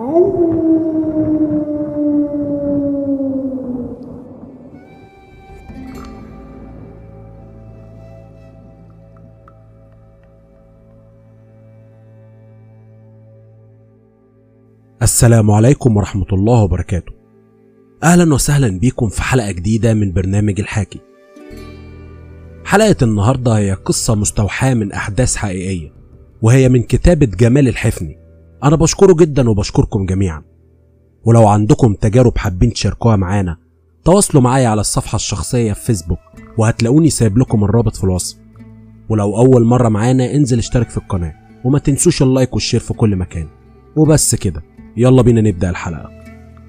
السلام عليكم ورحمة الله وبركاته. أهلا وسهلا بكم في حلقة جديدة من برنامج الحاكي. حلقة النهاردة هي قصة مستوحاة من أحداث حقيقية، وهي من كتابة جمال الحفني. أنا بشكره جدا وبشكركم جميعا، ولو عندكم تجارب حابين تشاركوها معانا تواصلوا معايا على الصفحة الشخصية في فيسبوك، وهتلاقوني سايب لكم الرابط في الوصف. ولو أول مرة معانا انزل اشترك في القناة، وما تنسوش اللايك والشير في كل مكان. وبس كده، يلا بينا نبدأ الحلقة.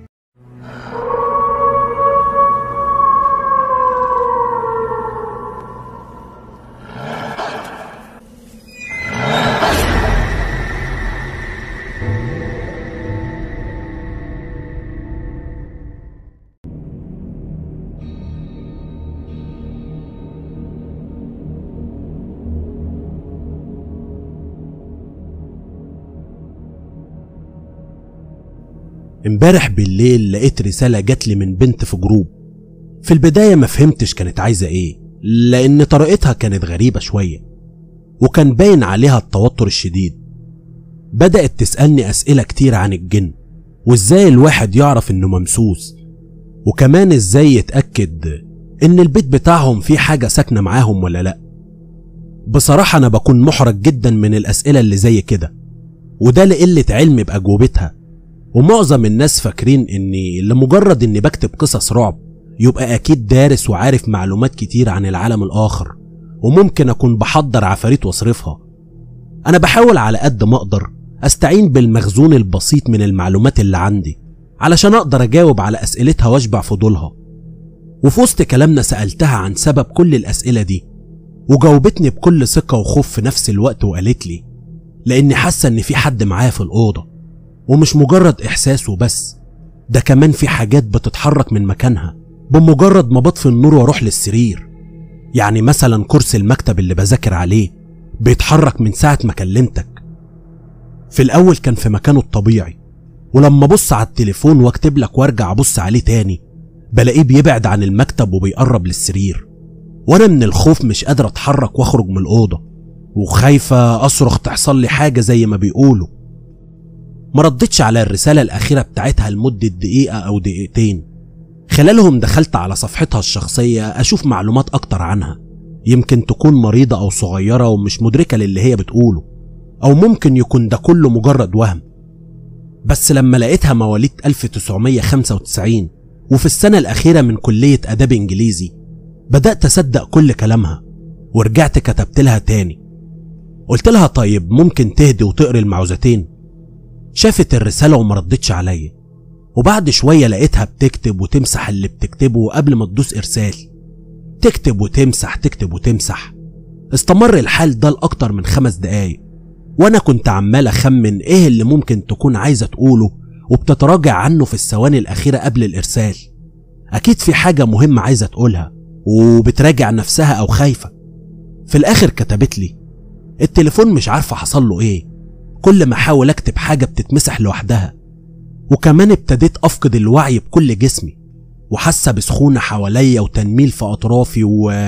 امبارح بالليل لقيت رسالة جاتلي من بنت في جروب. في البداية ما فهمتش كانت عايزة ايه، لان طريقتها كانت غريبة شوية وكان باين عليها التوتر الشديد. بدأت تسألني اسئلة كتير عن الجن، وازاي الواحد يعرف انه ممسوس، وكمان ازاي يتأكد ان البيت بتاعهم فيه حاجة ساكنة معاهم ولا لا. بصراحة انا بكون محرج جدا من الاسئلة اللي زي كده، وده لقلة علم بأجوبتها. ومعظم الناس فاكرين اني لمجرد اني بكتب قصص رعب يبقى اكيد دارس وعارف معلومات كتير عن العالم الاخر، وممكن اكون بحضر عفاريت واصرفها. انا بحاول على قد ما اقدر استعين بالمخزون البسيط من المعلومات اللي عندي علشان اقدر اجاوب على اسئلتها واشبع فضولها. وفي وسط كلامنا سألتها عن سبب كل الاسئلة دي، وجاوبتني بكل ثقة وخوف في نفس الوقت، وقالت لي لاني حاسة ان في حد معايا في الأوضة، ومش مجرد إحساس وبس، ده كمان في حاجات بتتحرك من مكانها بمجرد ما بطفي النور واروح للسرير. يعني مثلا كرسي المكتب اللي بذاكر عليه بيتحرك من ساعة ما كلمتك. في الأول كان في مكانه الطبيعي، ولما بص على التليفون واكتب لك وارجع ابص عليه تاني بلاقيه بيبعد عن المكتب وبيقرب للسرير، وانا من الخوف مش قادر اتحرك واخرج من الأوضة، وخايفة اصرخ تحصل لي حاجة زي ما بيقولوا. ما ردتش على الرسالة الأخيرة بتاعتها لمدة دقيقة أو دقيقتين، خلالهم دخلت على صفحتها الشخصية أشوف معلومات أكتر عنها. يمكن تكون مريضة أو صغيرة ومش مدركة للي هي بتقوله، أو ممكن يكون ده كله مجرد وهم. بس لما لقيتها مواليد 1995 وفي السنة الأخيرة من كلية آداب إنجليزي، بدأت أصدق كل كلامها، ورجعت كتبت لها تاني. قلت لها طيب ممكن تهدي وتقري المعوذتين؟ شافت الرسالة وما ردتش عليا، وبعد شوية لقيتها بتكتب وتمسح اللي بتكتبه قبل ما تدوس إرسال. تكتب وتمسح تكتب وتمسح. استمر الحال ده لأكتر من 5 دقايق، وأنا كنت عمال أخمن إيه اللي ممكن تكون عايزة تقوله، وبتتراجع عنه في الثواني الأخيرة قبل الإرسال. أكيد في حاجة مهمة عايزة تقولها، وبتراجع نفسها أو خايفة. في الآخر كتبت لي التليفون مش عارفة حصل له إيه، كل ما احاول اكتب حاجة بتتمسح لوحدها. وكمان ابتديت افقد الوعي بكل جسمي، وحاسة بسخونة حواليا وتنميل في اطرافي.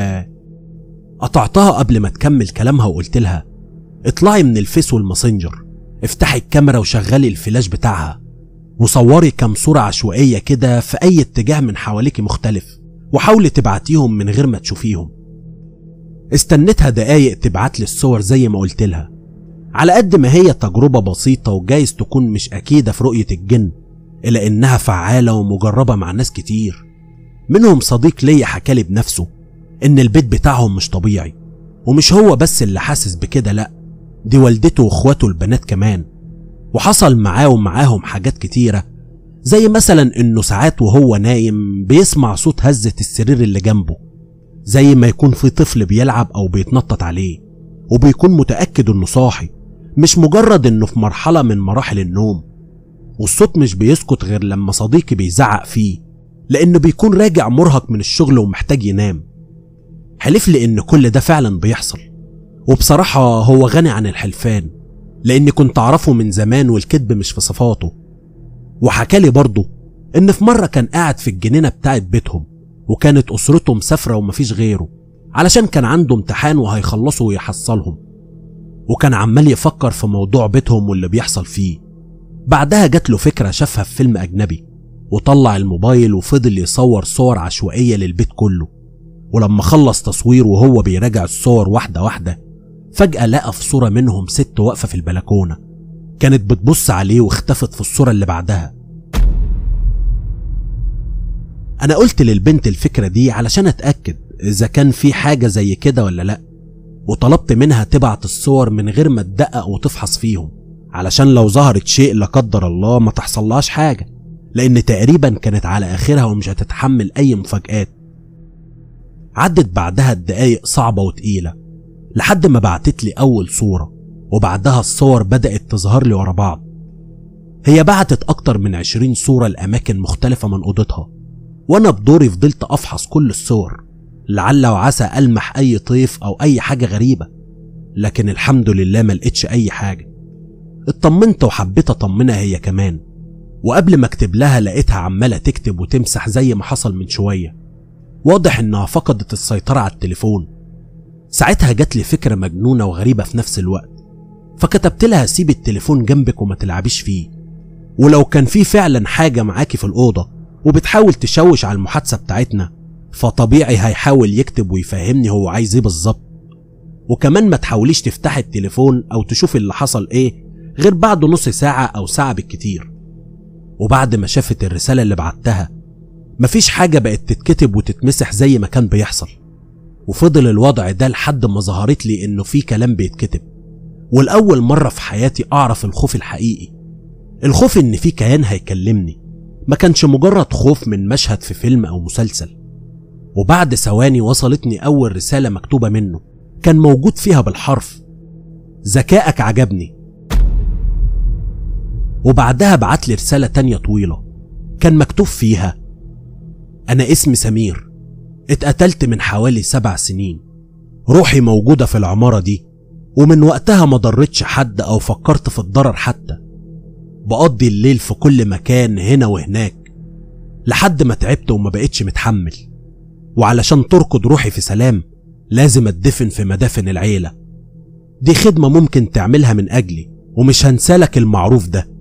قطعتها قبل ما تكمل كلامها وقلت لها اطلعي من الفيس والماسنجر، افتحي الكاميرا وشغلي الفلاش بتاعها، وصوري كام صورة عشوائية كده في اي اتجاه من حواليكي مختلف، وحاولي تبعتيهم من غير ما تشوفيهم. استنتها دقايق تبعت لي الصور زي ما قلت لها. على قد ما هي تجربة بسيطة وجايز تكون مش أكيدة في رؤية الجن، إلا إنها فعالة ومجربة مع ناس كتير. منهم صديق ليا حكالي بنفسه إن البيت بتاعهم مش طبيعي، ومش هو بس اللي حاسس بكده، لأ دي والدته واخواته البنات كمان. وحصل معاه ومعاهم حاجات كتيرة، زي مثلا إنه ساعات وهو نايم بيسمع صوت هزة السرير اللي جنبه، زي ما يكون في طفل بيلعب أو بيتنطط عليه، وبيكون متأكد إنه صاحي، مش مجرد إنه في مرحلة من مراحل النوم. والصوت مش بيسكت غير لما صديقي بيزعق فيه، لأنه بيكون راجع مرهق من الشغل ومحتاج ينام. حلف لي إن كل ده فعلا بيحصل، وبصراحة هو غني عن الحلفان، لأني كنت أعرفه من زمان والكذب مش في صفاته. وحكالي برضه إن في مرة كان قاعد في الجنينة بتاعت بيتهم، وكانت أسرته مسافرة ومفيش غيره علشان كان عنده امتحان وهيخلصوا ويحصلهم، وكان عمال يفكر في موضوع بيتهم واللي بيحصل فيه. بعدها جات له فكرة شافها في فيلم أجنبي، وطلع الموبايل وفضل يصور صور عشوائية للبيت كله. ولما خلص تصوير وهو بيراجع الصور واحدة واحدة، فجأة لقى في صورة منهم ست واقفة في البلكونة، كانت بتبص عليه واختفت في الصورة اللي بعدها. أنا قلت للبنت الفكرة دي علشان أتأكد إذا كان في حاجة زي كده ولا لأ، وطلبت منها تبعت الصور من غير ما تدقق وتفحص فيهم، علشان لو ظهرت شيء لا قدر الله ما تحصلهاش حاجة، لأن تقريبا كانت على آخرها ومش هتتحمل أي مفاجآت. عدت بعدها الدقايق صعبة وتقيلة لحد ما بعتت لي أول صورة، وبعدها الصور بدأت تظهر لي ورا بعض. هي بعتت أكتر من 20 صورة لأماكن مختلفة من أوضتها، وأنا بدوري فضلت أفحص كل الصور لعل وعسى ألمح أي طيف أو أي حاجة غريبة، لكن الحمد لله ما لقيتش أي حاجة. اطمنت وحبيت أطمنها هي كمان، وقبل ما اكتب لها لقيتها عمالة تكتب وتمسح زي ما حصل من شوية. واضح إنها فقدت السيطرة على التليفون. ساعتها جات لي فكرة مجنونة وغريبة في نفس الوقت، فكتبت لها سيب التليفون جنبك وما تلعبيش فيه، ولو كان في فعلا حاجة معاكي في الأوضة وبتحاول تشوش على المحادثة بتاعتنا، فطبيعي هيحاول يكتب ويفهمني هو عايز ايه بالظبط. وكمان ما تحاوليش تفتحي التليفون او تشوفي اللي حصل ايه غير بعد نص ساعة او ساعة بالكتير. وبعد ما شافت الرسالة اللي بعتها مفيش حاجة بقت تتكتب وتتمسح زي ما كان بيحصل، وفضل الوضع ده لحد ما ظهرت لي انه في كلام بيتكتب. والأول مرة في حياتي اعرف الخوف الحقيقي، الخوف ان في كيان هيكلمني، ما كانش مجرد خوف من مشهد في فيلم او مسلسل. وبعد ثواني وصلتني اول رسالة مكتوبة منه، كان موجود فيها بالحرف ذكائك عجبني. وبعدها بعت لي رسالة تانية طويلة كان مكتوب فيها أنا اسمي سمير، اتقتلت من حوالي 7 سنين، روحي موجودة في العمارة دي، ومن وقتها ما ضرتش حد أو فكرت في الضرر حتى، بقضي الليل في كل مكان هنا وهناك لحد ما تعبت وما بقتش متحمل، وعلشان تركض روحي في سلام لازم اتدفن في مدافن العيلة، دي خدمة ممكن تعملها من أجلي ومش هنسالك المعروف ده.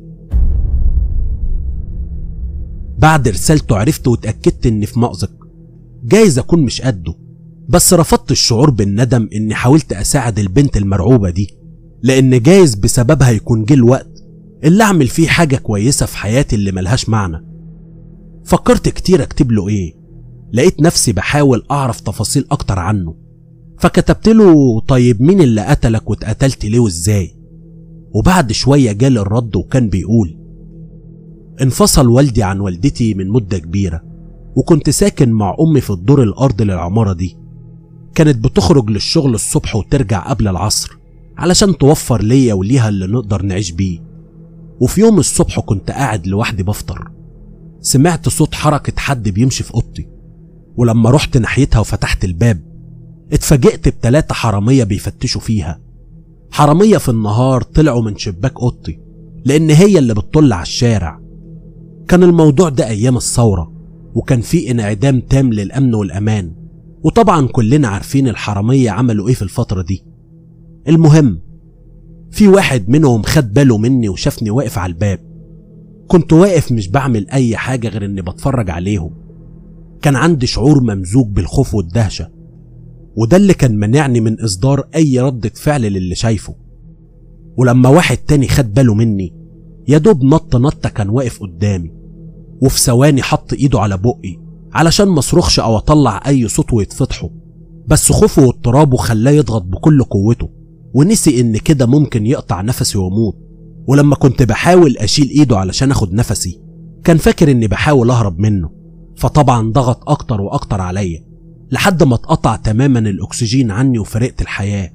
بعد رسالته عرفت واتأكدت اني في مأزق جايز اكون مش قده، بس رفضت الشعور بالندم اني حاولت اساعد البنت المرعوبة دي، لان جايز بسببها يكون جه الوقت اللي اعمل فيه حاجة كويسة في حياتي اللي ملهاش معنى. فكرت كتير اكتب له ايه، لقيت نفسي بحاول اعرف تفاصيل اكتر عنه، فكتبت له طيب مين اللي قتلك واتقتلت ليه وازاي؟ وبعد شوية جالي الرد وكان بيقول انفصل والدي عن والدتي من مدة كبيرة، وكنت ساكن مع أمي في الدور الأرضي للعمارة دي، كانت بتخرج للشغل الصبح وترجع قبل العصر علشان توفر ليا وليها اللي نقدر نعيش بيه. وفي يوم الصبح كنت قاعد لوحدي بفطر، سمعت صوت حركة حد بيمشي في أوضتي، ولما رحت ناحيتها وفتحت الباب اتفاجئت ب3 حرامية بيفتشوا فيها. حرامية في النهار طلعوا من شباك أوضتي لأن هي اللي بتطل على الشارع. كان الموضوع ده أيام الثورة، وكان في انعدام تام للأمن والأمان، وطبعا كلنا عارفين الحرامية عملوا ايه في الفترة دي. المهم في واحد منهم خد باله مني وشافني واقف على الباب، كنت واقف مش بعمل أي حاجة غير اني بتفرج عليهم. كان عندي شعور ممزوج بالخوف والدهشة، وده اللي كان منعني من إصدار أي ردة فعل للي شايفه. ولما واحد تاني خد باله مني يدوب نطة كان واقف قدامي، وفي ثواني حط ايده على بقي علشان ما اصرخش او اطلع اي صوت ويتفضحه، بس خوفه واضطرابه خلاه يضغط بكل قوته، ونسي ان كده ممكن يقطع نفسي واموت. ولما كنت بحاول اشيل ايده علشان اخد نفسي كان فاكر اني بحاول اهرب منه، فطبعا ضغط اكتر واكتر عليا لحد ما اتقطع تماما الاكسجين عني وفرقت الحياة.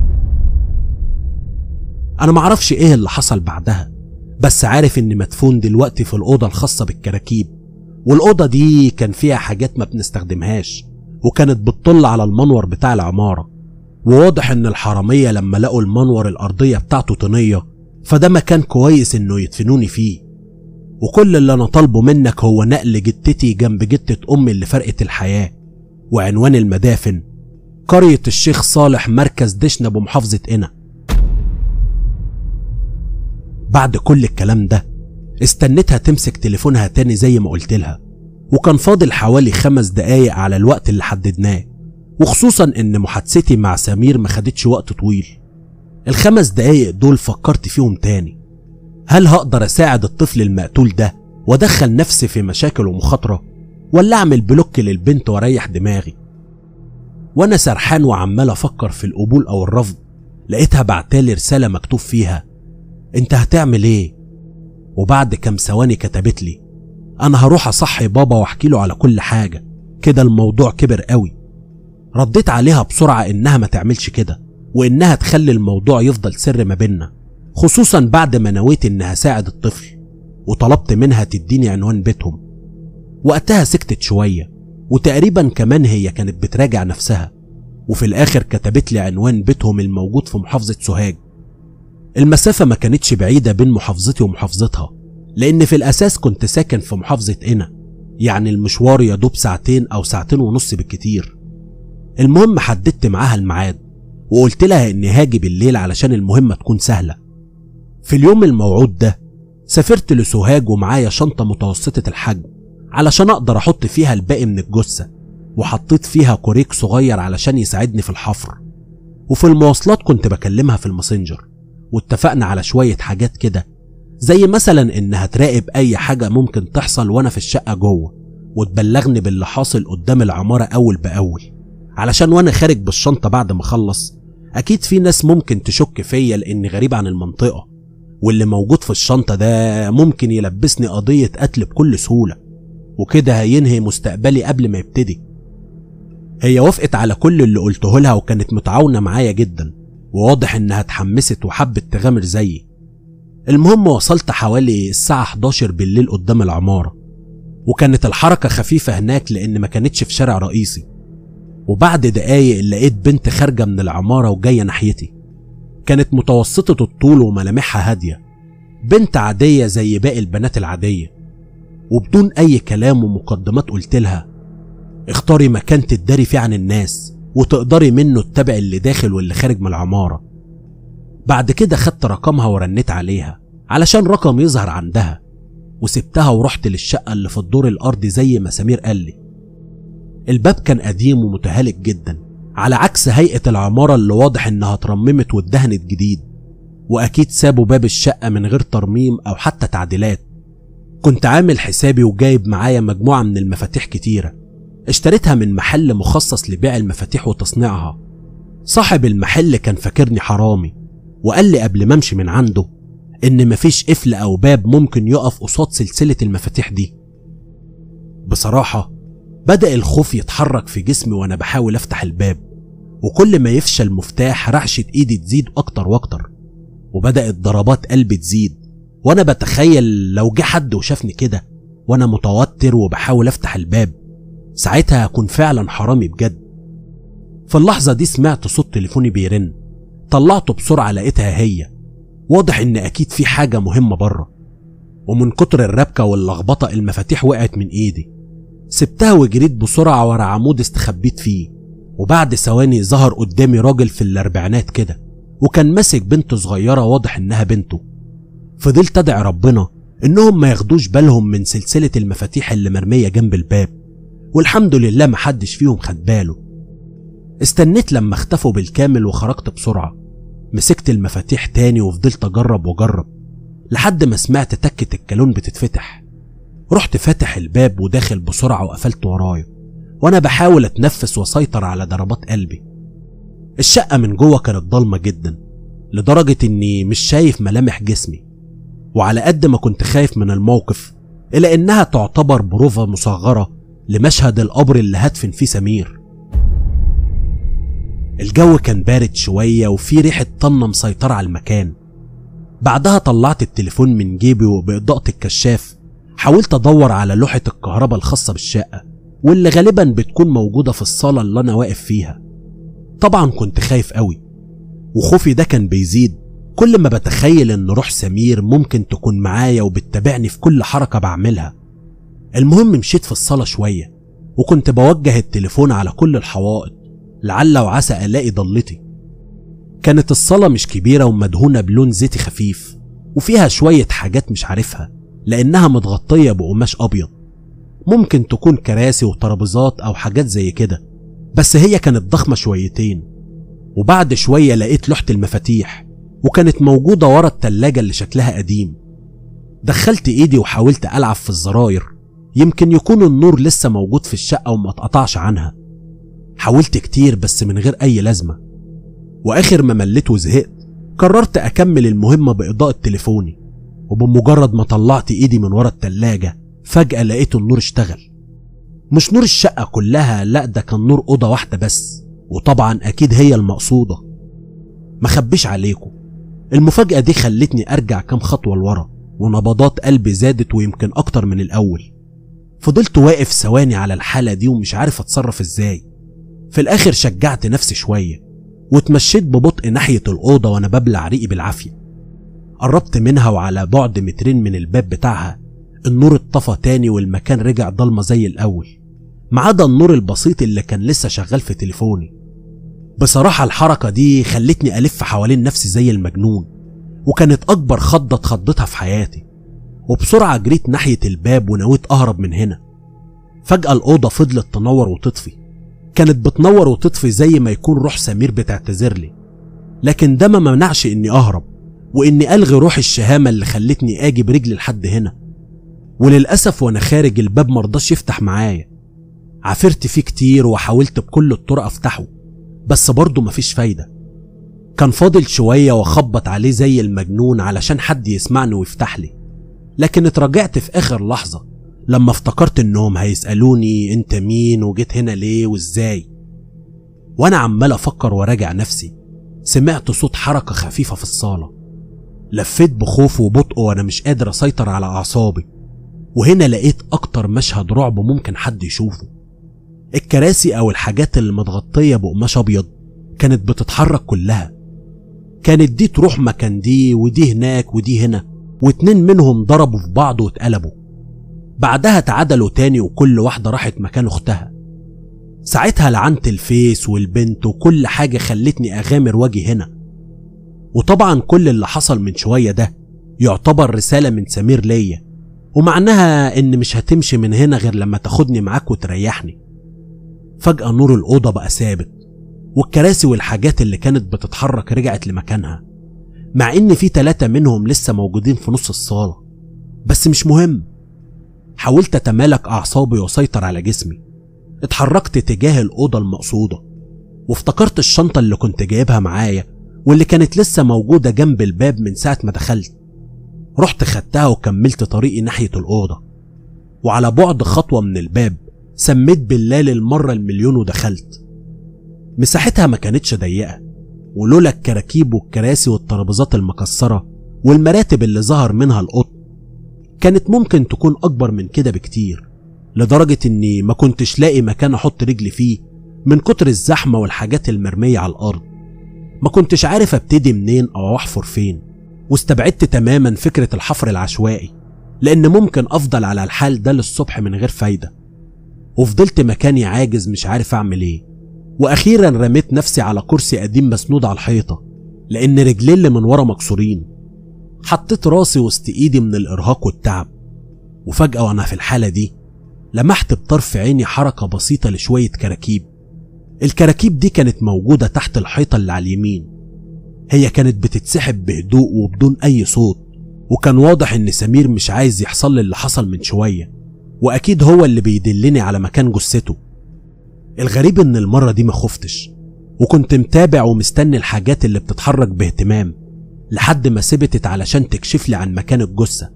انا معرفش ايه اللي حصل بعدها، بس عارف اني مدفون دلوقتي في الأوضة الخاصة بالكراكيب، والأوضة دي كان فيها حاجات ما بنستخدمهاش، وكانت بتطل على المنور بتاع العمارة. وواضح ان الحرامية لما لقوا المنور الأرضية بتاعته طينية، فده مكان كويس انه يدفنوني فيه. وكل اللي أنا طالبه منك هو نقل جدتي جنب جدة أمي اللي فرقت الحياة، وعنوان المدافن قرية الشيخ صالح، مركز دشنا بمحافظة قنا. بعد كل الكلام ده استنيتها تمسك تليفونها تاني زي ما قلت لها، وكان فاضل حوالي 5 دقايق على الوقت اللي حددناه، وخصوصا ان محادثتي مع سمير ما خدتش وقت طويل. ال5 دقايق دول فكرت فيهم تاني، هل هقدر اساعد الطفل المقتول ده وادخل نفسي في مشاكل ومخاطرة، ولا اعمل بلوك للبنت واريح دماغي؟ وانا سرحان وعمال افكر في القبول او الرفض، لقيتها بعتالي رسالة مكتوب فيها انت هتعمل ايه؟ وبعد كام ثواني كتبت لي انا هروح اصحي بابا واحكي له على كل حاجة، كده الموضوع كبر قوي. رديت عليها بسرعة انها ما تعملش كده، وانها تخلي الموضوع يفضل سر ما بيننا، خصوصا بعد ما نويت انها ساعد الطفل، وطلبت منها تديني عنوان بيتهم. وقتها سكتت شوية، وتقريبا كمان هي كانت بتراجع نفسها، وفي الاخر كتبت لي عنوان بيتهم الموجود في محافظة سوهاج. المسافة ما كانتش بعيدة بين محافظتي ومحافظتها، لان في الاساس كنت ساكن في محافظة قنا، يعني المشوار يدوب 2 ساعة او 2.5 ساعة بالكتير. المهم حددت معاها الميعاد، وقلت لها اني هاجي بالليل علشان المهمة تكون سهلة. في اليوم الموعود ده سافرت لسوهاج ومعايا شنطة متوسطة الحجم علشان اقدر احط فيها الباقي من الجثة، وحطيت فيها كوريك صغير علشان يساعدني في الحفر. وفي المواصلات كنت بكلمها في الماسنجر، واتفقنا على شوية حاجات كده، زي مثلا انها تراقب اي حاجة ممكن تحصل وانا في الشقة جوه، وتبلغني باللي حاصل قدام العمارة اول باول، علشان وانا خارج بالشنطة بعد ما اخلص اكيد في ناس ممكن تشك فيا لاني غريب عن المنطقة، واللي موجود في الشنطة ده ممكن يلبسني قضية قتل بكل سهولة، وكده هينهي مستقبلي قبل ما يبتدي. هي وافقت على كل اللي قلته لها، وكانت متعاونة معايا جدا، وواضح انها اتحمست وحبت تغامر زيي. المهم وصلت حوالي الساعة 11 بالليل قدام العمارة، وكانت الحركة خفيفة هناك لان ما كانتش في شارع رئيسي. وبعد دقايق لقيت بنت خارجة من العمارة وجاية ناحيتي، كانت متوسطة الطول وملامحها هادية، بنت عادية زي باقي البنات العادية. وبدون اي كلام ومقدمات قلت لها اختاري مكان تداري فيه عن الناس، وتقدري منه تتابعي اللي داخل واللي خارج من العمارة. بعد كده خدت رقمها ورنيت عليها علشان رقم يظهر عندها، وسبتها ورحت للشقة اللي في الدور الارضي زي ما سمير قال لي. الباب كان قديم ومتهالك جدا، على عكس هيئة العمارة اللي واضح انها اترممت واتدهنت جديد، واكيد سابوا باب الشقة من غير ترميم او حتى تعديلات. كنت عامل حسابي وجايب معايا مجموعة من المفاتيح كتيرة، اشتريتها من محل مخصص لبيع المفاتيح وتصنيعها. صاحب المحل كان فاكرني حرامي، وقال لي قبل ما امشي من عنده ان مفيش قفل او باب ممكن يقف قصاد سلسلة المفاتيح دي. بصراحة بدأ الخوف يتحرك في جسمي وانا بحاول افتح الباب، وكل ما يفشل مفتاح رعشة ايدي تزيد اكتر واكتر، وبدأت ضربات قلبي تزيد، وانا بتخيل لو جه حد وشافني كده وانا متوتر وبحاول افتح الباب، ساعتها هكون فعلا حرامي بجد. في اللحظة دي سمعت صوت تليفوني بيرن، طلعته بسرعة لقيتها هي، واضح ان اكيد في حاجة مهمة بره. ومن كتر الربكة واللخبطة المفاتيح وقعت من ايدي، سبتها وجريت بسرعة ورا عمود استخبيت فيه. وبعد ثواني ظهر قدامي راجل في الاربعينات كده، وكان ماسك بنت صغيرة واضح انها بنته. فضلت ادعي ربنا انهم ما ياخدوش بالهم من سلسلة المفاتيح اللي مرمية جنب الباب، والحمد لله محدش فيهم خد باله. استنيت لما اختفوا بالكامل وخرجت بسرعة، مسكت المفاتيح تاني وفضلت اجرب واجرب لحد ما سمعت تكة الكالون بتتفتح. رحت فاتح الباب وداخل بسرعة وقفلت ورايا، وانا بحاول اتنفس واسيطر على ضربات قلبي. الشقة من جوه كانت ضلمة جدا لدرجة اني مش شايف ملامح جسمي، وعلى قد ما كنت خايف من الموقف الا انها تعتبر بروفة مصغرة لمشهد القبر اللي هدفن فيه سمير. الجو كان بارد شوية وفي ريحة طنة مسيطرة على المكان. بعدها طلعت التليفون من جيبي وبإضاءة الكشاف حاولت ادور على لوحة الكهرباء الخاصة بالشقة، واللي غالبا بتكون موجودة في الصالة اللي انا واقف فيها. طبعا كنت خايف قوي، وخوفي ده كان بيزيد كل ما بتخيل ان روح سمير ممكن تكون معايا وبتتابعني في كل حركة بعملها. المهم مشيت في الصالة شوية وكنت بوجه التليفون على كل الحوائط لعل وعسى الاقي ضلتي. كانت الصالة مش كبيرة ومدهونة بلون زيتي خفيف وفيها شوية حاجات مش عارفها لانها متغطية بقماش ابيض، ممكن تكون كراسي وترابيزات او حاجات زي كده، بس هي كانت ضخمة شويتين. وبعد شوية لقيت لوحة المفاتيح وكانت موجودة ورا التلاجة اللي شكلها قديم. دخلت ايدي وحاولت العب في الزراير يمكن يكون النور لسه موجود في الشقة وما اتقطعش عنها. حاولت كتير بس من غير اي لازمة، واخر ما مليت وزهقت قررت اكمل المهمة باضاءة تليفوني. وبمجرد ما طلعت ايدي من ورا التلاجة فجأة لقيت النور اشتغل. مش نور الشقة كلها، لا ده كان نور اوضة واحدة بس، وطبعا اكيد هي المقصودة. مخبيش عليكم، المفاجأة دي خلتني ارجع كام خطوة لورا ونبضات قلبي زادت ويمكن اكتر من الاول. فضلت واقف ثواني على الحالة دي ومش عارف اتصرف ازاي. في الاخر شجعت نفسي شوية واتمشيت ببطء ناحية الأوضة وانا ببلع ريقي بالعافية. قربت منها وعلى بعد مترين من الباب بتاعها النور اتطفى تاني والمكان رجع ضلمة زي الاول، ما عدا النور البسيط اللي كان لسه شغال في تليفوني. بصراحة الحركة دي خلتني ألف حوالين نفسي زي المجنون، وكانت أكبر خضة اتخضتها في حياتي. وبسرعة جريت ناحية الباب ونويت أهرب من هنا. فجأة الأوضة فضلت تنور وتطفي، كانت بتنور وتطفي زي ما يكون روح سمير بتعتذر لي، لكن ده ما منعش إني أهرب وإني ألغي روح الشهامة اللي خلتني آجي برجلي لحد هنا. وللأسف وأنا خارج الباب مرضاش يفتح معايا. عافرت فيه كتير وحاولت بكل الطرق أفتحه بس برضه مفيش فايدة. كان فاضل شوية وخبط عليه زي المجنون علشان حد يسمعني ويفتح لي، لكن اتراجعت في آخر لحظة لما افتكرت انهم هيسألوني انت مين وجيت هنا ليه وازاي. وانا عمال افكر وراجع نفسي سمعت صوت حركة خفيفة في الصالة. لفيت بخوف وبطء وانا مش قادر اسيطر على اعصابي، وهنا لقيت اكتر مشهد رعب ممكن حد يشوفه. الكراسي او الحاجات اللي متغطية بقماش ابيض كانت بتتحرك كلها، كانت دي تروح مكان دي ودي هناك ودي هنا، واتنين منهم ضربوا في بعض واتقلبوا. بعدها اتعدلوا تاني وكل واحدة راحت مكان اختها. ساعتها لعنت الفيس والبنت وكل حاجة خلتني اغامر واجي هنا. وطبعا كل اللي حصل من شوية ده يعتبر رسالة من سمير ليا، ومعناها ان مش هتمشي من هنا غير لما تاخدني معاك وتريحني. فجأة نور الأوضة بقى ثابت، والكراسي والحاجات اللي كانت بتتحرك رجعت لمكانها، مع ان في 3 منهم لسه موجودين في نص الصالة، بس مش مهم. حاولت اتمالك اعصابي واسيطر على جسمي. اتحركت تجاه الأوضة المقصودة وافتكرت الشنطة اللي كنت جايبها معايا واللي كانت لسه موجودة جنب الباب من ساعة ما دخلت. رحت خدتها وكملت طريقي ناحية الأوضة، وعلى بعد خطوة من الباب سميت بالله للمرة المليون ودخلت. مساحتها ما كانتش ضيقة، ولولا الكراكيب والكراسي والترابيزات المكسرة والمراتب اللي ظهر منها القط كانت ممكن تكون أكبر من كده بكتير، لدرجة إني ما كنتش لاقي مكان أحط رجلي فيه من كتر الزحمة والحاجات المرمية على الأرض. ما كنتش عارف ابتدي منين أو أحفر فين، واستبعدت تماما فكرة الحفر العشوائي لأن ممكن أفضل على الحال ده للصبح من غير فايدة. وفضلت مكاني عاجز مش عارف أعمل إيه، وأخيرا رميت نفسي على كرسي قديم مسنود على الحيطة لأن رجلي اللي من ورا مكسورين. حطيت راسي وسط إيدي من الإرهاق والتعب، وفجأة وأنا في الحالة دي لمحت بطرف عيني حركة بسيطة لشوية كراكيب. الكراكيب دي كانت موجودة تحت الحيطة اللي على اليمين. هي كانت بتتسحب بهدوء وبدون أي صوت، وكان واضح إن سمير مش عايز يحصل لي اللي حصل من شوية، وأكيد هو اللي بيدلني على مكان جثته. الغريب إن المرة دي ما خفتش، وكنت متابع ومستني الحاجات اللي بتتحرك باهتمام لحد ما ثبتت علشان تكشف لي عن مكان الجثة.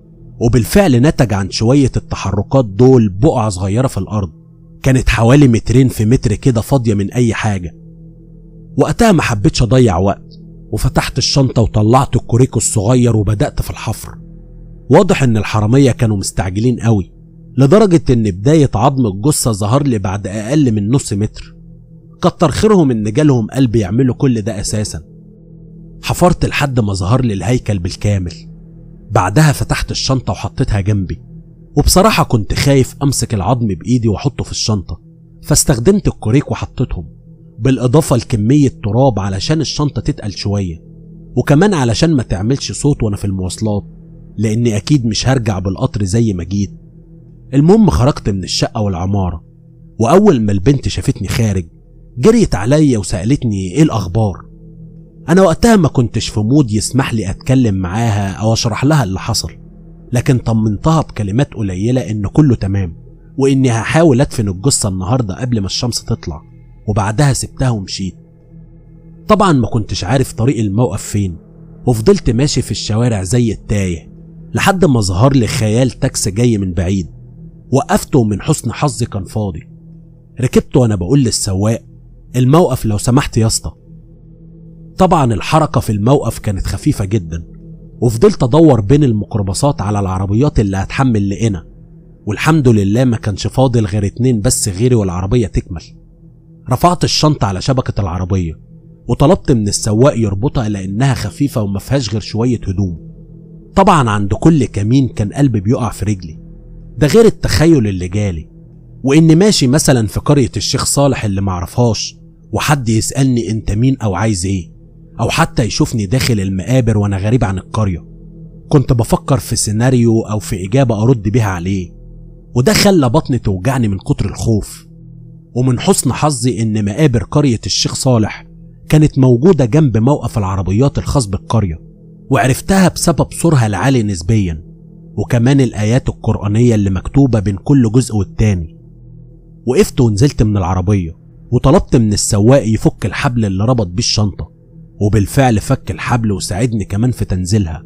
وبالفعل نتج عن شوية التحركات دول بقعة صغيرة في الأرض كانت حوالي 2 في متر كده فاضية من أي حاجة. وقتها ما حبيتش أضيع وقت، وفتحت الشنطة وطلعت الكوريكو الصغير وبدأت في الحفر. واضح إن الحرامية كانوا مستعجلين قوي، لدرجة إن بداية عظم الجثة ظهر لي بعد أقل من نص متر. كتر خيرهم إن جالهم قلب يعملوا كل ده أساسا. حفرت لحد ما ظهر لي الهيكل بالكامل. بعدها فتحت الشنطة وحطيتها جنبي، وبصراحة كنت خايف أمسك العظم بإيدي وأحطه في الشنطة، فاستخدمت الكوريك وحطيتهم، بالإضافة لكمية تراب علشان الشنطة تتقل شوية، وكمان علشان ما تعملش صوت وأنا في المواصلات، لأني أكيد مش هرجع بالقطر زي ما جيت. المهم خرجت من الشقة والعمارة، وأول ما البنت شافتني خارج جريت عليا وسألتني إيه الأخبار. أنا وقتها ما كنتش في مود يسمح لي أتكلم معاها أو أشرح لها اللي حصل، لكن طمنتها بكلمات قليلة إن كله تمام، وإني هحاول أدفن الجثة النهاردة قبل ما الشمس تطلع، وبعدها سبتها ومشيت. طبعا ما كنتش عارف طريق الموقف فين، وفضلت ماشي في الشوارع زي التايه لحد ما ظهر لي خيال تاكس جاي من بعيد. وقفته ومن حسن حظي كان فاضي. ركبت وانا بقول للسواق الموقف لو سمحت يا اسطى. طبعا الحركة في الموقف كانت خفيفة جدا، وفضلت ادور بين الميكروباصات على العربيات اللي هتحمل لقنا، والحمد لله ما كانش فاضل غير 2 بس غيري والعربية تكمل. رفعت الشنطة على شبكة العربية وطلبت من السواق يربطها لانها خفيفة وما فيهاش غير شوية هدوم. طبعا عند كل كمين كان قلبي بيقع في رجلي، ده غير التخيل اللي جالي، واني ماشي مثلا في قرية الشيخ صالح اللي معرفهاش، وحد يسألني انت مين او عايز ايه، او حتى يشوفني داخل المقابر وانا غريب عن القرية. كنت بفكر في سيناريو او في اجابة ارد بيها عليه، وده خلى بطني توجعني من كتر الخوف. ومن حسن حظي ان مقابر قرية الشيخ صالح كانت موجودة جنب موقف العربيات الخاص بالقرية، وعرفتها بسبب سورها العالي نسبيا، وكمان الآيات القرآنية اللي مكتوبة بين كل جزء والتاني. وقفت ونزلت من العربية وطلبت من السواق يفك الحبل اللي ربط بيه الشنطة، وبالفعل فك الحبل وساعدني كمان في تنزيلها.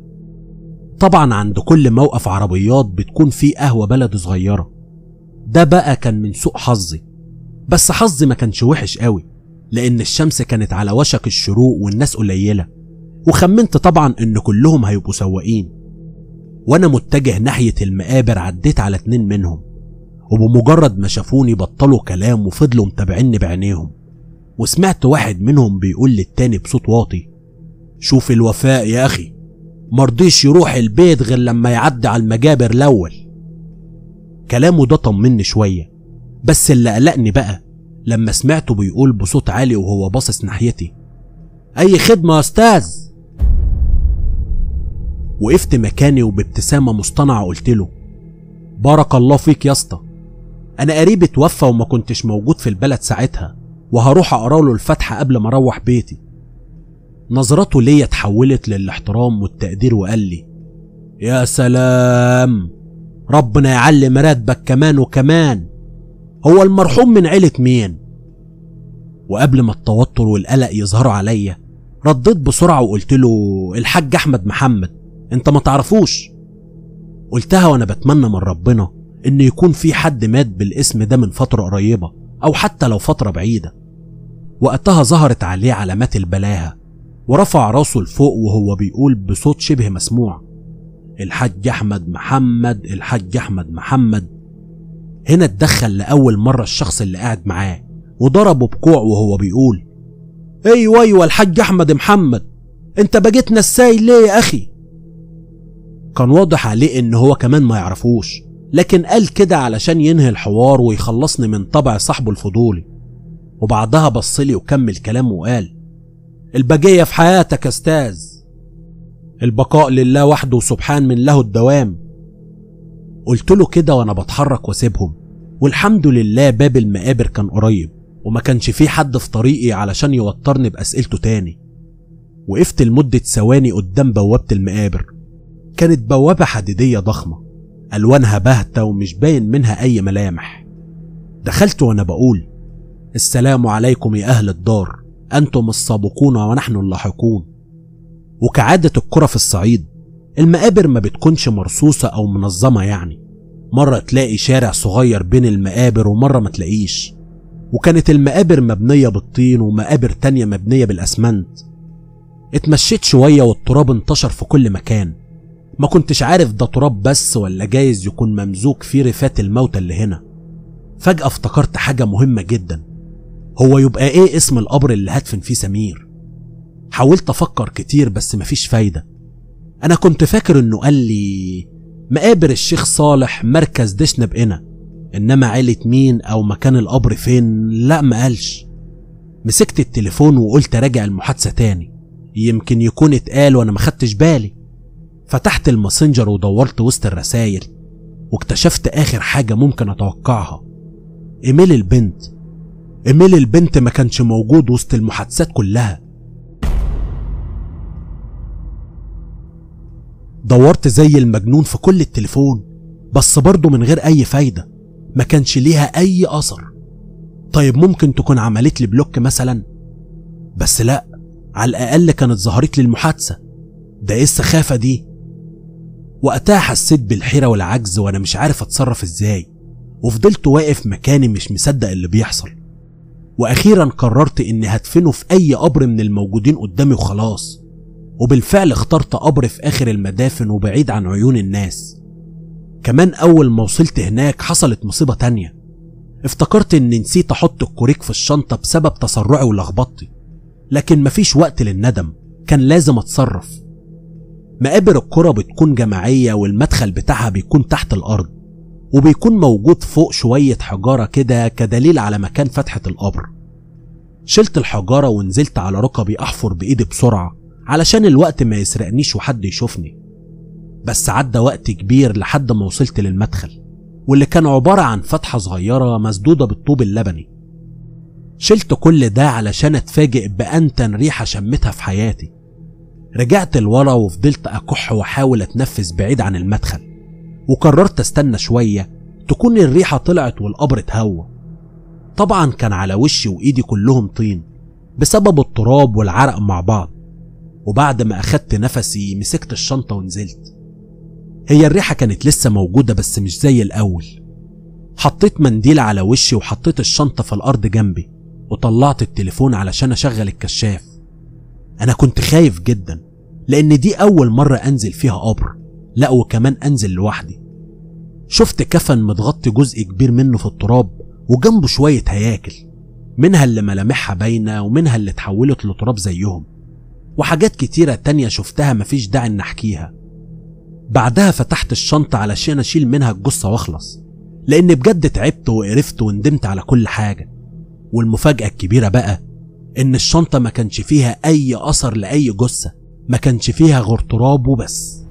طبعا عند كل موقف عربيات بتكون فيه قهوة بلد صغيرة، ده بقى كان من سوء حظي، بس حظي ما كانش وحش قوي لأن الشمس كانت على وشك الشروق والناس قليلة، وخمنت طبعا إن كلهم هيبقوا سواقين. وأنا متجه ناحية المقابر عديت على 2 منهم، وبمجرد ما شافوني بطلوا كلام وفضلوا متابعيني بعينيهم. وسمعت واحد منهم بيقول للتاني بصوت واطي: شوف الوفاء يا أخي، مرضيش يروح البيت غير لما يعدي على المجابر الأول. كلامه ده طمني شوية، بس اللي قلقني بقى لما سمعته بيقول بصوت عالي وهو باصص ناحيتي: أي خدمة يا أستاذ. وقفت مكاني وبابتسامة مصطنعة قلت له: بارك الله فيك يا اسطى، أنا قريبي اتوفى وما كنتش موجود في البلد ساعتها، وهروح أقرأ له الفاتحة قبل ما أروح بيتي. نظرته ليا اتحولت للاحترام والتقدير وقال لي: يا سلام، ربنا يعلي راتبك كمان وكمان. هو المرحوم من عيلة مين؟ وقبل ما التوتر والقلق يظهروا عليا رديت بسرعة وقلت له: الحاج أحمد محمد، انت ما تعرفوش؟ قلتها وانا بتمنى من ربنا ان يكون في حد مات بالاسم ده من فترة قريبة او حتى لو فترة بعيدة. وقتها ظهرت عليه علامات البلاهة، ورفع راسه لفوق وهو بيقول بصوت شبه مسموع: الحاج أحمد محمد، الحاج أحمد محمد. هنا اتدخل لأول مرة الشخص اللي قاعد معاه وضربه بكوع وهو بيقول: ايوه الحاج أحمد محمد، انت بقيت نساي ليه يا اخي؟ كان واضح عليه ان هو كمان ما يعرفوش، لكن قال كده علشان ينهي الحوار ويخلصني من طبع صاحبه الفضولي. وبعدها بصلي وكمل كلامه وقال: البقية في حياتك يا استاذ، البقاء لله وحده وسبحان من له الدوام. قلت له كده وانا بتحرك واسيبهم، والحمد لله باب المقابر كان قريب وما كانش فيه حد في طريقي علشان يوترني بأسئلته تاني. وقفت لمدة ثواني قدام بوابة المقابر. كانت بوابة حديدية ضخمة ألوانها باهتة ومش باين منها أي ملامح. دخلت وأنا بقول: السلام عليكم يا أهل الدار، أنتم السابقون ونحن اللاحقون. وكعادة القرى في الصعيد المقابر ما بتكونش مرصوصة أو منظمة، يعني مرة تلاقي شارع صغير بين المقابر ومرة ما تلاقيش. وكانت المقابر مبنية بالطين ومقابر تانية مبنية بالأسمنت. اتمشيت شوية والتراب انتشر في كل مكان، ما كنتش عارف ده تراب بس ولا جايز يكون ممزوج فيه رفات الموتى اللي هنا. فجأة افتكرت حاجة مهمة جدا: هو يبقى ايه اسم القبر اللي هدفن فيه سمير؟ حاولت افكر كتير بس مفيش فايدة. انا كنت فاكر انه قال لي مقابر الشيخ صالح مركز دشنا بقنا، انما عيلة مين او مكان القبر فين لا ما قالش. مسكت التليفون وقلت راجع المحادثة تاني، يمكن يكون اتقال وانا ما خدتش بالي. فتحت الماسنجر ودورت وسط الرسايل واكتشفت اخر حاجة ممكن اتوقعها، ايميل البنت. ايميل البنت ما كانش موجود وسط المحادثات كلها. دورت زي المجنون في كل التليفون بس برضه من غير اي فايدة، ما كانش ليها اي اثر. طيب ممكن تكون عملت لي بلوك مثلا، بس لا، على الاقل كانت ظهرت لي المحادثة. ده ايه السخافة دي؟ وقتها حسيت بالحيرة والعجز وانا مش عارف اتصرف ازاي، وفضلت واقف مكاني مش مصدق اللي بيحصل. واخيرا قررت اني هدفنه في اي قبر من الموجودين قدامي وخلاص. وبالفعل اخترت قبر في اخر المدافن وبعيد عن عيون الناس. كمان اول ما وصلت هناك حصلت مصيبة تانية. افتكرت اني نسيت احط الكوريك في الشنطة بسبب تسرعي ولخبطتي، لكن مفيش وقت للندم، كان لازم اتصرف. مقابر القرى بتكون جماعية والمدخل بتاعها بيكون تحت الارض، وبيكون موجود فوق شوية حجارة كده كدليل على مكان فتحة القبر. شلت الحجارة ونزلت على ركبي احفر بايدي بسرعة علشان الوقت ما يسرقنيش وحد يشوفني. بس عدى وقت كبير لحد ما وصلت للمدخل، واللي كان عبارة عن فتحة صغيرة مسدودة بالطوب اللبني. شلت كل ده علشان اتفاجئ بأنتن ريحة شمتها في حياتي. رجعت لورا وفضلت اكح واحاول اتنفس بعيد عن المدخل، وقررت استنى شوية تكون الريحة طلعت والقبر اتهوى. طبعا كان على وشي وايدي كلهم طين بسبب التراب والعرق مع بعض. وبعد ما اخدت نفسي مسكت الشنطة ونزلت. هي الريحة كانت لسه موجودة بس مش زي الاول. حطيت منديل على وشي وحطيت الشنطة في الارض جنبي، وطلعت التليفون علشان اشغل الكشاف. انا كنت خايف جدا لان دي اول مرة انزل فيها قبر، لا وكمان انزل لوحدي. شفت كفن متغطي جزء كبير منه في التراب وجنبه شوية هياكل، منها اللي ملامحها باينة ومنها اللي اتحولت لتراب زيهم، وحاجات كتيرة تانية شفتها مفيش داعي ان احكيها. بعدها فتحت الشنطة علشان اشيل منها الجثة واخلص، لان بجد تعبت وقرفت وندمت على كل حاجة. والمفاجأة الكبيرة بقى ان الشنطة ما كانش فيها اي اثر لاي جثة، ما كانش فيها غير تراب وبس.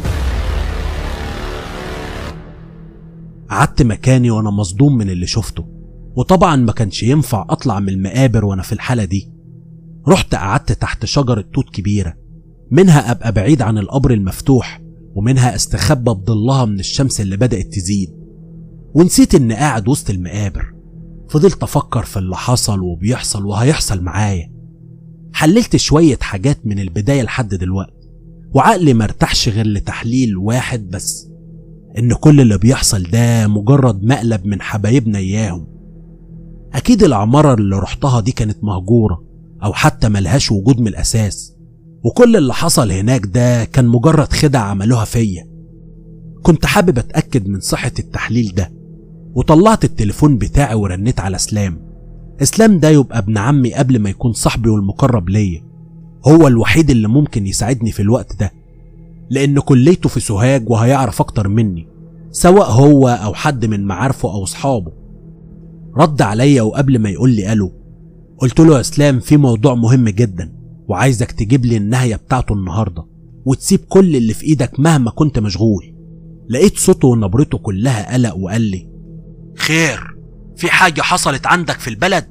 قعدت مكاني وانا مصدوم من اللي شفته، وطبعا ما كانش ينفع اطلع من المقابر وانا في الحالة دي. رحت قعدت تحت شجرة توت كبيرة، منها ابقى بعيد عن القبر المفتوح، ومنها استخبى بضلها من الشمس اللي بدأت تزيد. ونسيت اني قاعد وسط المقابر. فضلت افكر في اللي حصل وبيحصل وهيحصل معايا. حللت شوية حاجات من البداية لحد دلوقتي، وعقلي مرتاحش غير لتحليل واحد بس، ان كل اللي بيحصل ده مجرد مقلب من حبايبنا اياهم. اكيد العمارة اللي رحتها دي كانت مهجورة او حتى ملهاش وجود من الاساس، وكل اللي حصل هناك ده كان مجرد خدعة عملوها فيا. كنت حابب اتأكد من صحة التحليل ده، وطلعت التليفون بتاعي ورنيت على اسلام ده يبقى ابن عمي قبل ما يكون صاحبي والمقرب ليا، هو الوحيد اللي ممكن يساعدني في الوقت ده، لان كليته في سوهاج وهيعرف اكتر مني، سواء هو او حد من معارفه او اصحابه. رد عليا وقبل ما يقول لي الو قلت له يا اسلام في موضوع مهم جدا، وعايزك تجيب لي النهاية بتاعته النهاردة وتسيب كل اللي في ايدك مهما كنت مشغول. لقيت صوته ونبرته كلها قلق وقال لي خير، في حاجة حصلت عندك في البلد؟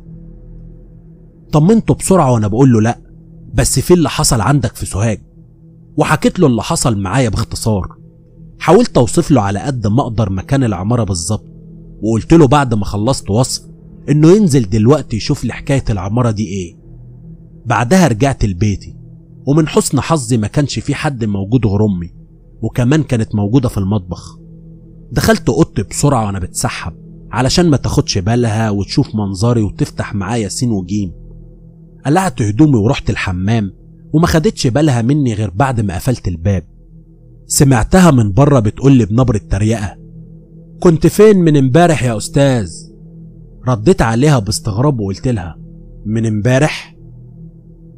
طمنته بسرعة وانا بقول له لا، بس في اللي حصل عندك في سوهاج. وحكيت له اللي حصل معايا باختصار. حاولت اوصف له على قد ما اقدر مكان العمارة بالظبط، وقلت له بعد ما خلصت وصف انه ينزل دلوقتي يشوف لي حكاية العمارة دي ايه. بعدها رجعت لبيتي، ومن حسن حظي ما كانش في حد موجود غير امي، وكمان كانت موجودة في المطبخ. دخلت اوضتي بسرعة وانا بتسحب علشان ما تاخدش بالها وتشوف منظري وتفتح معايا سين وجيم. قلعت هدومي ورحت الحمام، وما خدتش بالها مني غير بعد ما قفلت الباب. سمعتها من بره بتقولي بنبرة تريقة كنت فين من امبارح يا استاذ؟ رديت عليها باستغراب وقلت لها من امبارح؟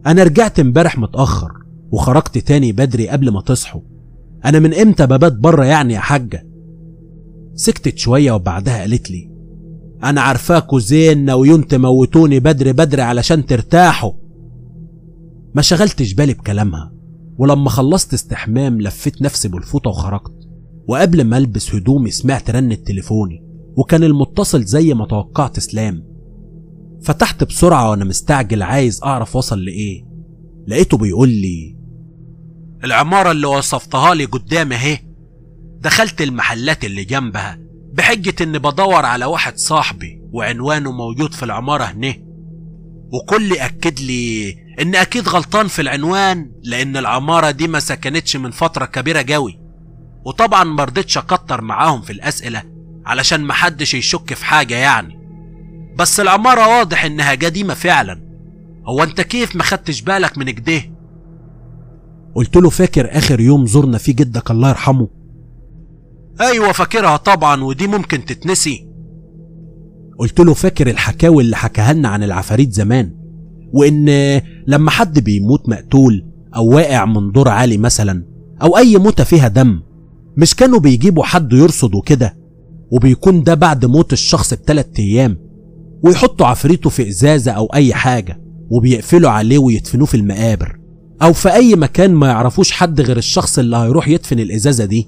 انا رجعت امبارح متأخر وخرجت تاني بدري قبل ما تصحوا. انا من امتى ببات بره يعني يا حاجة؟ سكتت شوية وبعدها قالت لي انا عارفاكوا زين ناويين تموتوني بدري بدري علشان ترتاحوا. ما شغلتش بالي بكلامها، ولما خلصت استحمام لفيت نفسي بالفوطة وخرجت. وقبل ما البس هدومي سمعت رنة تليفوني، وكان المتصل زي ما توقعت اسلام. فتحت بسرعة وانا مستعجل عايز اعرف وصل لايه. لقيته بيقول لي العمارة اللي وصفتها لي قدامي اهي. دخلت المحلات اللي جنبها بحجة اني بدور على واحد صاحبي وعنوانه موجود في العمارة هنا، وكل اكد لي ان اكيد غلطان في العنوان لان العمارة دي ما سكنتش من فترة كبيرة جوي. وطبعا مرضتش اكتر معاهم في الاسئلة علشان محدش يشك في حاجة يعني، بس العمارة واضح انها قديمة فعلا. هو انت كيف ما خدتش بالك من كده؟ قلت له فاكر اخر يوم زرنا فيه جدك الله يرحمه؟ ايوه فاكرها طبعا، ودي ممكن تتنسي؟ قلت له فاكر الحكاوي اللي حكاها لنا عن العفاريت زمان، وان لما حد بيموت مقتول او واقع من دور عالي مثلا او اي موتة فيها دم، مش كانوا بيجيبوا حد يرصد وكده، وبيكون ده بعد موت الشخص ب3 ايام، ويحطوا عفريته في ازازة او اي حاجة وبيقفلوا عليه ويدفنوه في المقابر او في اي مكان ما يعرفوش حد غير الشخص اللي هيروح يدفن الازازة دي.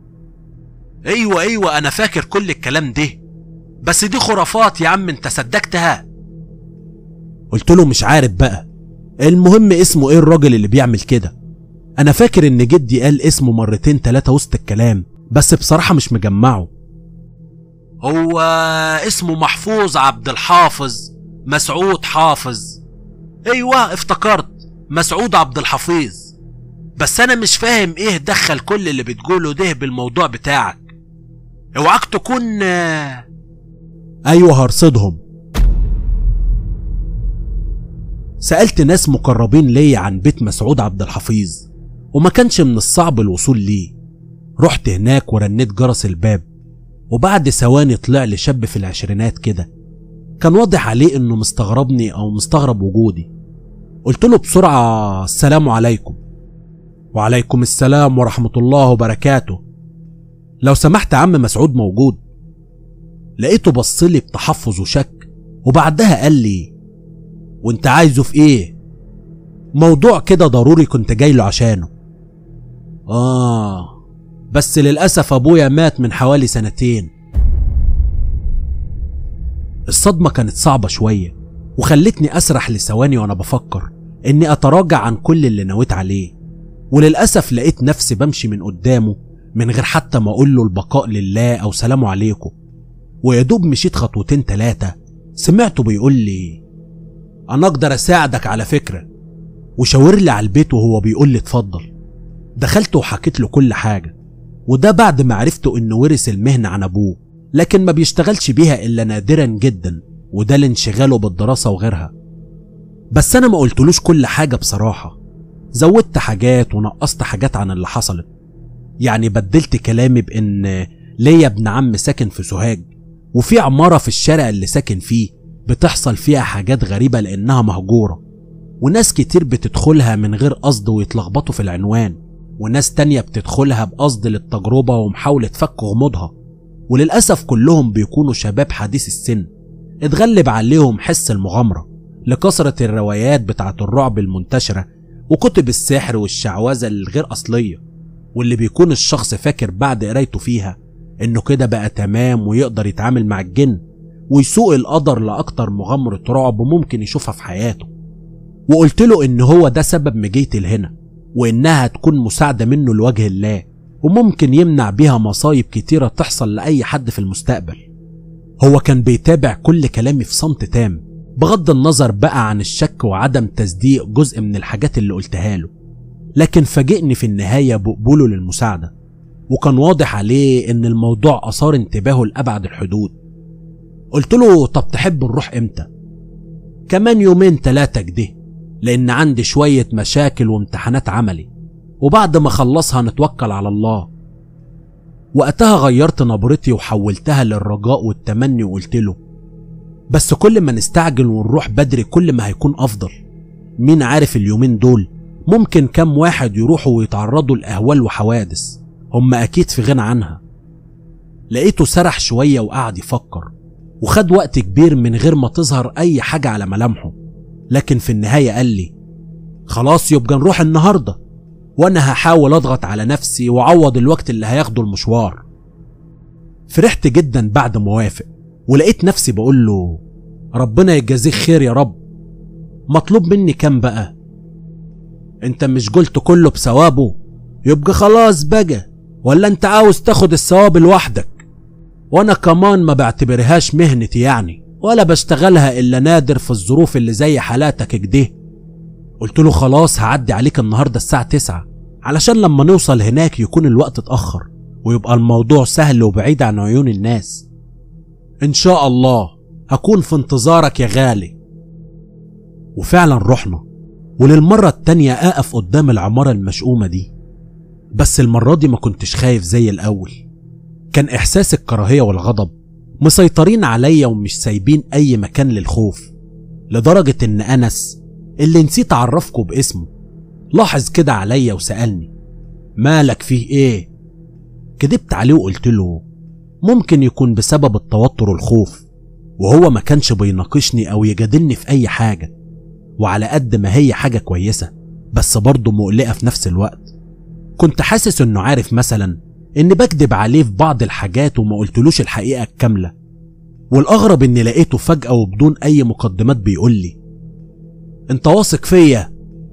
ايوه انا فاكر كل الكلام ده، بس دي خرافات يا عم انت صدقتها؟ قلت له مش عارف بقى، المهم اسمه ايه الراجل اللي بيعمل كده؟ انا فاكر ان جدي قال اسمه مرتين 3 وسط الكلام، بس بصراحة مش مجمعه. هو اسمه محفوظ عبد الحافظ مسعود حافظ. ايوه افتكرت، مسعود عبد الحفيظ. بس انا مش فاهم ايه دخل كل اللي بتقوله ده بالموضوع بتاعك. اوعاك تكون ايوه هرصدهم. سألت ناس مقربين ليا عن بيت مسعود عبد الحفيظ، وما كانش من الصعب الوصول ليه. رحت هناك ورنيت جرس الباب، وبعد ثواني طلع لي شاب في العشرينات كده، كان واضح عليه انه مستغربني او مستغرب وجودي. قلت له بسرعة السلام عليكم. وعليكم السلام ورحمة الله وبركاته. لو سمحت عم مسعود موجود؟ لقيته بصلي بتحفظ وشك، وبعدها قال لي وانت عايزه في ايه؟ موضوع كده ضروري كنت جاي له عشانه. بس للأسف ابويا مات من حوالي 2 سنين. الصدمة كانت صعبة شوية وخلتني اسرح لثواني وانا بفكر اني اتراجع عن كل اللي نويت عليه، وللأسف لقيت نفسي بمشي من قدامه من غير حتى ما اقول له البقاء لله او سلام عليكم. ويدوب مشيت 2 3 خطوات سمعته بيقول لي انا اقدر اساعدك على فكرة، وشاور لي على البيت وهو بيقول لي اتفضل. دخلت وحكيت له كل حاجة، وده بعد ما عرفته انه ورث المهنة عن ابوه، لكن ما بيشتغلش بيها الا نادرا جدا، وده لانشغاله بالدراسة وغيرها. بس انا ما قلتلوش كل حاجة بصراحة، زودت حاجات ونقصت حاجات عن اللي حصلت. يعني بدلت كلامي بان ليا ابن عم ساكن في سوهاج، وفي عمارة في الشارع اللي ساكن فيه بتحصل فيها حاجات غريبة لانها مهجورة، وناس كتير بتدخلها من غير قصد ويتلخبطوا في العنوان، وناس تانية بتدخلها بقصد للتجربة ومحاولة فك غموضها، وللأسف كلهم بيكونوا شباب حديث السن اتغلب عليهم حس المغامرة لكثرة الروايات بتاعت الرعب المنتشرة وكتب السحر والشعوذة الغير أصلية، واللي بيكون الشخص فاكر بعد قرايته فيها انه كده بقى تمام ويقدر يتعامل مع الجن ويسوق القدر لأكتر مغامرة رعب ممكن يشوفها في حياته. وقلت له ان هو ده سبب مجيتي لهنا، وانها تكون مساعدة منه لوجه الله، وممكن يمنع بيها مصايب كتيرة تحصل لأي حد في المستقبل. هو كان بيتابع كل كلامي في صمت تام، بغض النظر بقى عن الشك وعدم تصديق جزء من الحاجات اللي قلتها له، لكن فاجئني في النهاية بقبوله للمساعدة، وكان واضح عليه ان الموضوع أثار انتباهه لأبعد الحدود. قلت له طب تحب نروح امتى؟ كمان 2 3 كده، لان عندي شوية مشاكل وامتحانات عملي، وبعد ما خلصها نتوكل على الله. وقتها غيرت نبرتي وحولتها للرجاء والتمني، وقلت له بس كل ما نستعجل ونروح بدري كل ما هيكون افضل، مين عارف اليومين دول ممكن كام واحد يروحوا ويتعرضوا لأهوال وحوادث هم أكيد في غنى عنها. لقيته سرح شوية وقعد يفكر، وخد وقت كبير من غير ما تظهر أي حاجة على ملامحه، لكن في النهاية قال لي خلاص يبقى نروح النهاردة، وأنا هحاول أضغط على نفسي وأعوض الوقت اللي هياخده المشوار. فرحت جدا بعد ما وافق، ولقيت نفسي بقول له ربنا يجازيك خير يا رب. مطلوب مني كام بقى؟ انت مش قلت كله بثوابه؟ يبقى خلاص بقى، ولا انت عاوز تاخد الثواب لوحدك؟ وانا كمان ما بعتبرهاش مهنتي يعني، ولا بشتغلها الا نادر في الظروف اللي زي حالاتك كده. قلت له خلاص هعدي عليك النهارده الساعة 9 علشان لما نوصل هناك يكون الوقت اتأخر ويبقى الموضوع سهل وبعيد عن عيون الناس. ان شاء الله هكون في انتظارك يا غالي. وفعلا رحنا، وللمرة التانية اقف قدام العمارة المشؤومة دي، بس المرة دي ما كنتش خايف زي الاول. كان احساس الكراهية والغضب مسيطرين عليا ومش سايبين اي مكان للخوف، لدرجة ان انس اللي نسيت اعرفكم باسمه لاحظ كده عليا وسألني مالك فيه ايه؟ كدبت عليه وقلت له ممكن يكون بسبب التوتر والخوف، وهو ما كانش بيناقشني او يجادلني في اي حاجة، وعلى قد ما هي حاجة كويسة بس برضه مقلقة في نفس الوقت. كنت حاسس انه عارف مثلا اني بكدب عليه في بعض الحاجات وما قلتلوش الحقيقة الكاملة. والاغرب اني لقيته فجأة وبدون اي مقدمات بيقول لي انت واثق فيا؟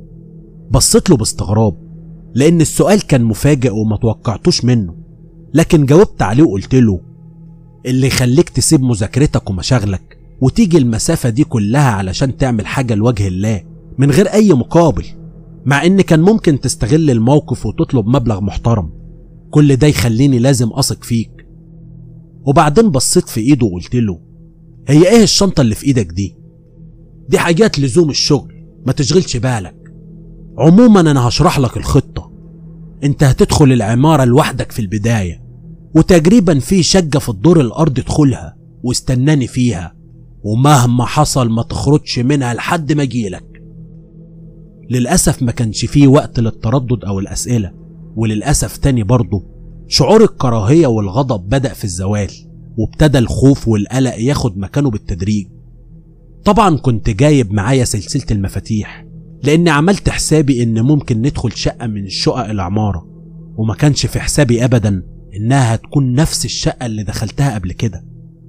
بصيت له باستغراب لان السؤال كان مفاجئ وما توقعتوش منه، لكن جاوبت عليه وقلت له اللي يخليك تسيب مذاكرتك ومشاغلك وتيجي المسافة دي كلها علشان تعمل حاجة لوجه الله من غير اي مقابل، مع ان كان ممكن تستغل الموقف وتطلب مبلغ محترم، كل ده يخليني لازم اثق فيك. وبعدين بصيت في ايده وقلت له هي ايه الشنطة اللي في ايدك دي؟ دي حاجات لزوم الشغل ما تشغلش بالك. عموما انا هشرح لك الخطة. انت هتدخل العمارة لوحدك في البداية، وتقريبا في شقة في الدور الارض ادخلها واستناني فيها، ومهما حصل ما تخرجش منها لحد ما اجيلك. للأسف ما كانش فيه وقت للتردد او الاسئلة، وللأسف تاني برضه شعور الكراهية والغضب بدأ في الزوال، وابتدى الخوف والقلق ياخد مكانه بالتدريج. طبعا كنت جايب معايا سلسلة المفاتيح لاني عملت حسابي ان ممكن ندخل شقة من شقق العمارة، وما كانش في حسابي ابدا انها هتكون نفس الشقة اللي دخلتها قبل كده.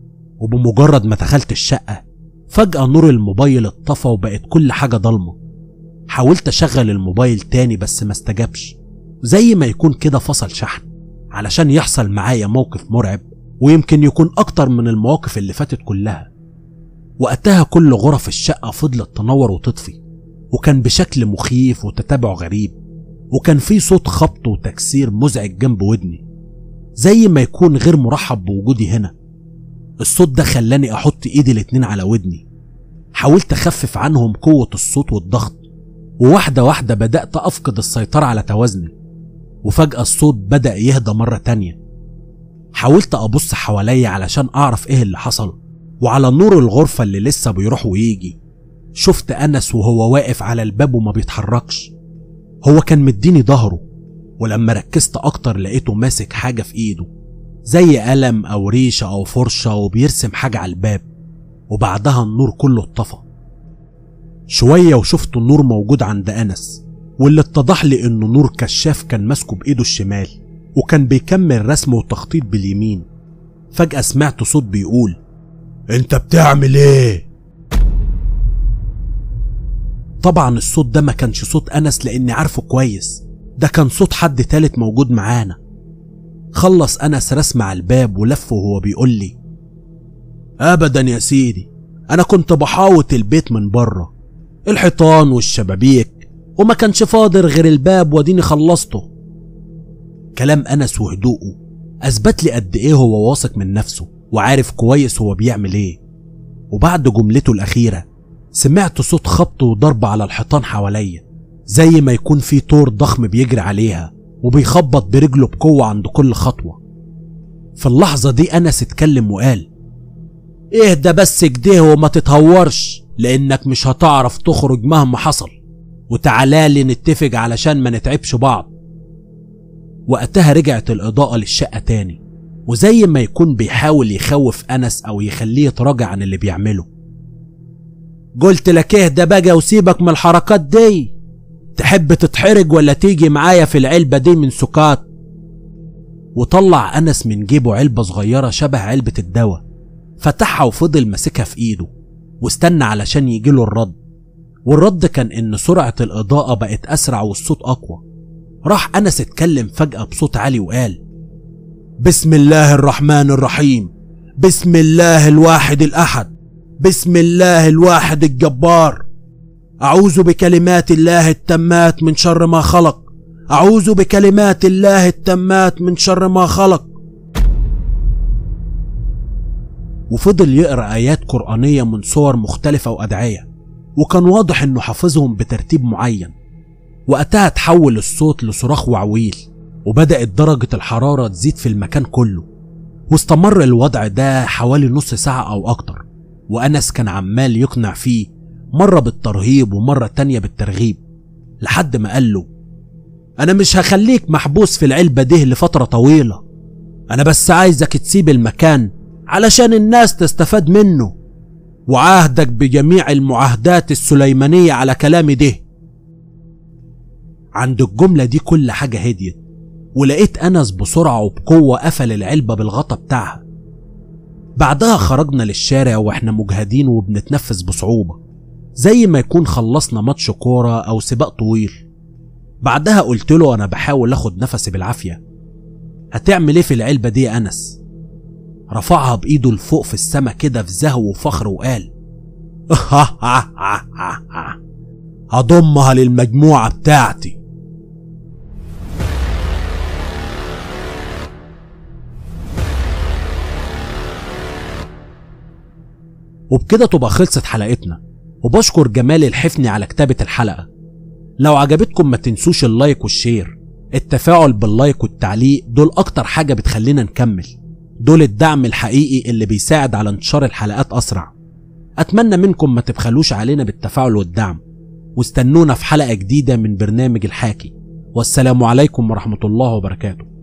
وبمجرد ما دخلت الشقة فجأة نور الموبايل اتطفى وبقت كل حاجة ضلمة. حاولت اشغل الموبايل تاني بس ما استجابش، زي ما يكون كده فصل شحن، علشان يحصل معايا موقف مرعب ويمكن يكون اكتر من المواقف اللي فاتت كلها. وقتها كل غرف الشقة فضلت تنور وتطفي، وكان بشكل مخيف وتتابع غريب، وكان في صوت خبط وتكسير مزعج جنب ودني زي ما يكون غير مرحب بوجودي هنا. الصوت ده خلاني احط ايدي الاتنين على ودني، حاولت اخفف عنهم قوة الصوت والضغط، وواحدة واحدة بدأت افقد السيطرة على توازني، وفجأة الصوت بدأ يهدى مرة تانية. حاولت ابص حواليا علشان اعرف ايه اللي حصل، وعلى نور الغرفة اللي لسه بيروح ويجي شفت انس وهو واقف على الباب وما بيتحركش. هو كان مديني ظهره، ولما ركزت اكتر لقيته ماسك حاجة في ايده زي قلم او ريشة او فرشة وبيرسم حاجة على الباب. وبعدها النور كله اتطفى شوية، وشفت النور موجود عند انس، واللي اتضح لي انه نور كشاف كان ماسكه بايده الشمال وكان بيكمل رسم وتخطيط باليمين. فجأة سمعت صوت بيقول انت بتعمل ايه؟ طبعا الصوت ده ما كانش صوت انس لاني عارفه كويس، ده كان صوت حد تالت موجود معانا. خلص انس رسم على الباب ولفه وهو بيقول لي ابدا يا سيدي، انا كنت بحاوط البيت من بره، الحيطان والشبابيك، وما كانش فاضل غير الباب واديني خلصته. كلام انس وهدوءه اثبت لي قد ايه هو واثق من نفسه وعارف كويس هو بيعمل ايه. وبعد جملته الاخيرة سمعت صوت خبط وضرب على الحيطان حواليا، زي ما يكون في طور ضخم بيجري عليها وبيخبط برجله بقوة عند كل خطوة. في اللحظة دي انس اتكلم وقال اهدى بس كده وما تتهورش، لانك مش هتعرف تخرج مهما حصل، وتعالالي نتفق علشان ما نتعبش بعض. وقتها رجعت الإضاءة للشقة تاني، وزي ما يكون بيحاول يخوف أنس أو يخليه يتراجع عن اللي بيعمله. قلت لك اهدى بقى وسيبك من الحركات دي، تحب تتحرج ولا تيجي معايا في العلبة دي من سكات؟ وطلع أنس من جيبه علبة صغيرة شبه علبة الدواء، فتحها وفضل ماسكها في ايده واستنى علشان يجيله الرد. والرد كان ان سرعة الإضاءة بقت أسرع والصوت أقوى. راح أنس اتكلم فجأة بصوت عالي وقال: بسم الله الرحمن الرحيم، بسم الله الواحد الأحد، بسم الله الواحد الجبار، أعوذ بكلمات الله التامات من شر ما خلق، أعوذ بكلمات الله التامات من شر ما خلق. وفضل يقرأ آيات قرآنية من صور مختلفة وأدعية، وكان واضح إنه حافظهم بترتيب معين. وقتها تحول الصوت لصراخ وعويل، وبدأت درجة الحرارة تزيد في المكان كله، واستمر الوضع ده حوالي نص ساعة أو أكتر. وأنس كان عمال يقنع فيه، مرة بالترهيب ومرة تانية بالترغيب، لحد ما قال له: أنا مش هخليك محبوس في العلبة دي لفترة طويلة، أنا بس عايزك تسيب المكان علشان الناس تستفاد منه، وعاهدك بجميع المعاهدات السليمانية على كلامي ده. عند الجملة دي كل حاجة هديت، ولقيت أنس بسرعة وبقوة قفل العلبة بالغطا بتاعها. بعدها خرجنا للشارع واحنا مجهدين وبنتنفس بصعوبة، زي ما يكون خلصنا ماتش كورة أو سباق طويل. بعدها قلت له أنا بحاول أخد نفسي بالعافية: هتعمل إيه في العلبة دي يا أنس؟ رفعها بإيده لفوق في السما كده في زهو وفخر وقال: هضمها للمجموعة بتاعتي. وبكده تبقى خلصت حلقتنا، وبشكر جمال الحفني على كتابة الحلقة. لو عجبتكم ما تنسوش اللايك والشير، التفاعل باللايك والتعليق دول أكتر حاجة بتخلينا نكمل، دول الدعم الحقيقي اللي بيساعد على انتشار الحلقات أسرع. أتمنى منكم ما تبخلوش علينا بالتفاعل والدعم، واستنونا في حلقة جديدة من برنامج الحاكي، والسلام عليكم ورحمة الله وبركاته.